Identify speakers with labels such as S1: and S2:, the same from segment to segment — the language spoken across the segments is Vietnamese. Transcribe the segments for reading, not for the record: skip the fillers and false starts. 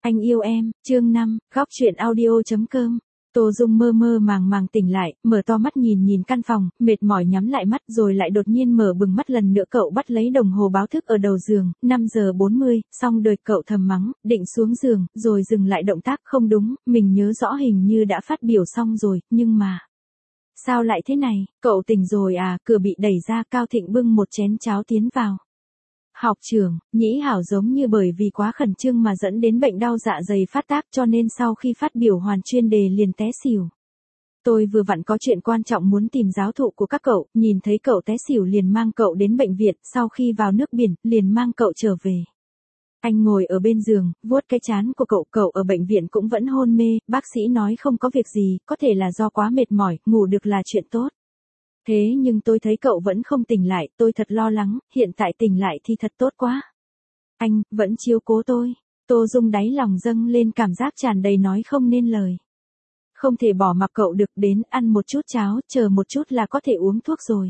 S1: Anh yêu em, chương 5, góc truyện audio.com. Tô Dung mơ mơ màng màng tỉnh lại, mở to mắt nhìn nhìn căn phòng, mệt mỏi nhắm lại mắt rồi lại đột nhiên mở bừng mắt lần nữa. Cậu bắt lấy đồng hồ báo thức ở đầu giường, 5 giờ 40, xong đời. Cậu thầm mắng, định xuống giường, rồi dừng lại động tác. Không đúng, mình nhớ rõ hình như đã phát biểu xong rồi, nhưng mà sao lại thế này? Cậu tỉnh rồi à? Cửa bị đẩy ra, Cao Thịnh bưng một chén cháo tiến vào. Học trưởng, Nhĩ Hảo giống như bởi vì quá khẩn trương mà dẫn đến bệnh đau dạ dày phát tác, cho nên sau khi phát biểu hoàn chuyên đề liền té xỉu. Tôi vừa vặn có chuyện quan trọng muốn tìm giáo thụ của các cậu, nhìn thấy cậu té xỉu liền mang cậu đến bệnh viện, sau khi vào nước biển, liền mang cậu trở về. Anh ngồi ở bên giường, vuốt cái trán của cậu ở bệnh viện cũng vẫn hôn mê, bác sĩ nói không có việc gì, có thể là do quá mệt mỏi, ngủ được là chuyện tốt. Thế nhưng tôi thấy cậu vẫn không tỉnh lại, tôi thật lo lắng, hiện tại tỉnh lại thì thật tốt quá. Anh, vẫn chiếu cố tôi. Tô Dung đáy lòng dâng lên cảm giác tràn đầy nói không nên lời. Không thể bỏ mặc cậu được, đến ăn một chút cháo, chờ một chút là có thể uống thuốc rồi.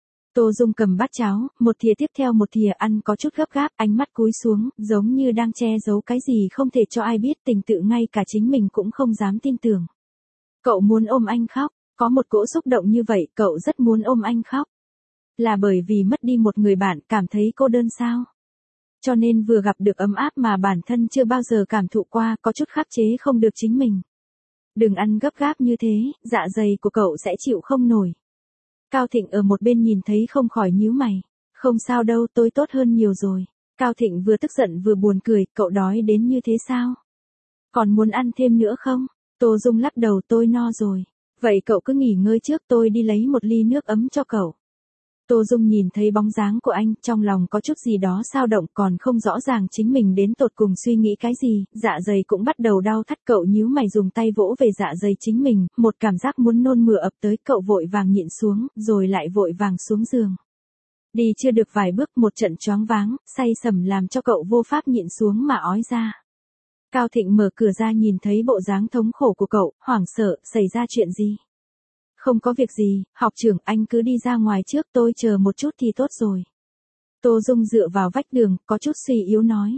S1: Tô Dung cầm bát cháo, một thìa tiếp theo một thìa ăn có chút gấp gáp, ánh mắt cúi xuống, giống như đang che giấu cái gì không thể cho ai biết, tình tự ngay cả chính mình cũng không dám tin tưởng. Cậu muốn ôm anh khóc. Có một cỗ xúc động như vậy, cậu rất muốn ôm anh khóc. Là bởi vì mất đi một người bạn, cảm thấy cô đơn sao? Cho nên vừa gặp được ấm áp mà bản thân chưa bao giờ cảm thụ qua, có chút khắc chế không được chính mình. Đừng ăn gấp gáp như thế, dạ dày của cậu sẽ chịu không nổi. Cao Thịnh ở một bên nhìn thấy không khỏi nhíu mày. Không sao đâu, tôi tốt hơn nhiều rồi. Cao Thịnh vừa tức giận vừa buồn cười, cậu đói đến như thế sao? Còn muốn ăn thêm nữa không? Tô Dung lắc đầu, tôi no rồi. Vậy cậu cứ nghỉ ngơi trước, tôi đi lấy một ly nước ấm cho cậu. Tô Dung nhìn thấy bóng dáng của anh, trong lòng có chút gì đó xao động, còn không rõ ràng chính mình đến tột cùng suy nghĩ cái gì, dạ dày cũng bắt đầu đau thắt. Cậu nhíu mày dùng tay vỗ về dạ dày chính mình, một cảm giác muốn nôn mửa ập tới, cậu vội vàng nhịn xuống, rồi lại vội vàng xuống giường. Đi chưa được vài bước một trận choáng váng, say sẩm làm cho cậu vô pháp nhịn xuống mà ói ra. Cao Thịnh mở cửa ra nhìn thấy bộ dáng thống khổ của cậu, hoảng sợ, xảy ra chuyện gì? Không có việc gì, học trưởng, anh cứ đi ra ngoài trước, tôi chờ một chút thì tốt rồi. Tô Dung dựa vào vách đường, có chút suy yếu nói.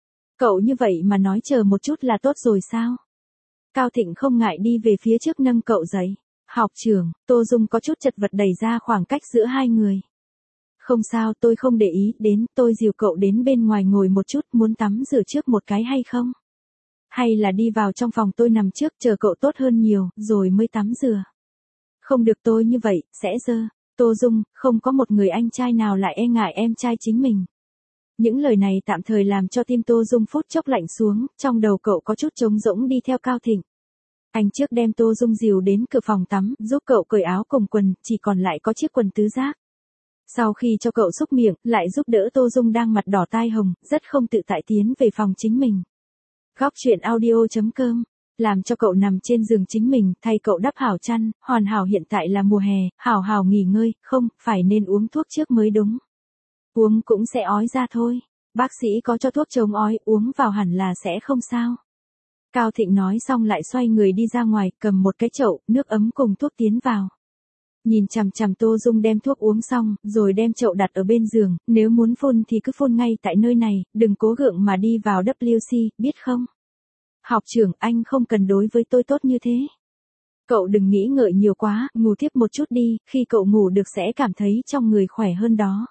S1: Cậu như vậy mà nói chờ một chút là tốt rồi sao? Cao Thịnh không ngại đi về phía trước nâng cậu dậy. Học trưởng, Tô Dung có chút chật vật đẩy ra khoảng cách giữa hai người. Không sao, tôi không để ý, đến, tôi dìu cậu đến bên ngoài ngồi một chút, muốn tắm rửa trước một cái hay không? Hay là đi vào trong phòng tôi nằm trước chờ cậu tốt hơn nhiều, rồi mới tắm rửa. Không được, tôi như vậy, sẽ dơ. Tô Dung, không có một người anh trai nào lại e ngại em trai chính mình. Những lời này tạm thời làm cho tim Tô Dung phút chốc lạnh xuống, trong đầu cậu có chút trống rỗng đi theo Cao Thịnh. Anh trước đem Tô Dung dìu đến cửa phòng tắm, giúp cậu cởi áo cùng quần, chỉ còn lại có chiếc quần tứ giác. Sau khi cho cậu xúc miệng, lại giúp đỡ Tô Dung đang mặt đỏ tai hồng, rất không tự tại tiến về phòng chính mình. Góc truyện audio.com, làm cho cậu nằm trên giường chính mình, thay cậu đắp hảo chăn, hoàn hảo, hiện tại là mùa hè, hảo hảo nghỉ ngơi, không, phải nên uống thuốc trước mới đúng. Uống cũng sẽ ói ra thôi, bác sĩ có cho thuốc chống ói, uống vào hẳn là sẽ không sao. Cao Thịnh nói xong lại xoay người đi ra ngoài, cầm một cái chậu, nước ấm cùng thuốc tiến vào. Nhìn chằm chằm Tô Dung đem thuốc uống xong, rồi đem chậu đặt ở bên giường, nếu muốn phun thì cứ phun ngay tại nơi này, đừng cố gượng mà đi vào WC, biết không? Học trưởng, anh không cần đối với tôi tốt như thế. Cậu đừng nghĩ ngợi nhiều quá, ngủ tiếp một chút đi, khi cậu ngủ được sẽ cảm thấy trong người khỏe hơn đó.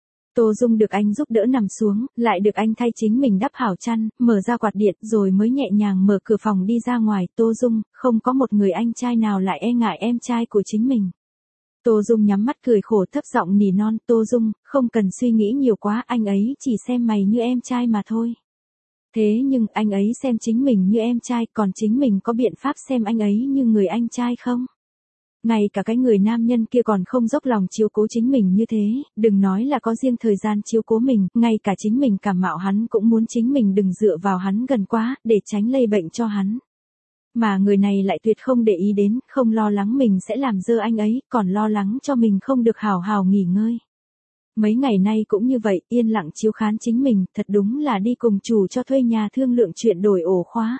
S1: Tô Dung được anh giúp đỡ nằm xuống, lại được anh thay chính mình đắp hảo chăn, mở ra quạt điện rồi mới nhẹ nhàng mở cửa phòng đi ra ngoài. Tô Dung, không có một người anh trai nào lại e ngại em trai của chính mình. Tô Dung nhắm mắt cười khổ thấp giọng nỉ non, Tô Dung, không cần suy nghĩ nhiều quá, anh ấy chỉ xem mày như em trai mà thôi. Thế nhưng anh ấy xem chính mình như em trai, còn chính mình có biện pháp xem anh ấy như người anh trai không? Ngay cả cái người nam nhân kia còn không dốc lòng chiếu cố chính mình như thế, đừng nói là có riêng thời gian chiếu cố mình, ngay cả chính mình cảm mạo hắn cũng muốn chính mình đừng dựa vào hắn gần quá, để tránh lây bệnh cho hắn. Mà người này lại tuyệt không để ý đến, không lo lắng mình sẽ làm dơ anh ấy, còn lo lắng cho mình không được hào hào nghỉ ngơi. Mấy ngày nay cũng như vậy, yên lặng chiếu khán chính mình, thật đúng là đi cùng chủ cho thuê nhà thương lượng chuyện đổi ổ khóa.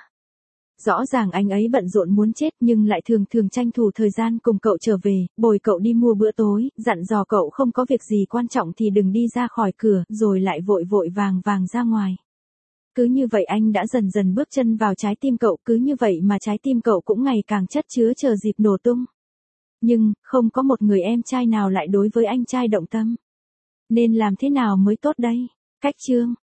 S1: Rõ ràng anh ấy bận rộn muốn chết nhưng lại thường thường tranh thủ thời gian cùng cậu trở về, bồi cậu đi mua bữa tối, dặn dò cậu không có việc gì quan trọng thì đừng đi ra khỏi cửa, rồi lại vội vội vàng vàng ra ngoài. Cứ như vậy anh đã dần dần bước chân vào trái tim cậu, cứ như vậy mà trái tim cậu cũng ngày càng chất chứa chờ dịp nổ tung. Nhưng, không có một người em trai nào lại đối với anh trai động tâm. Nên làm thế nào mới tốt đây? Cách chương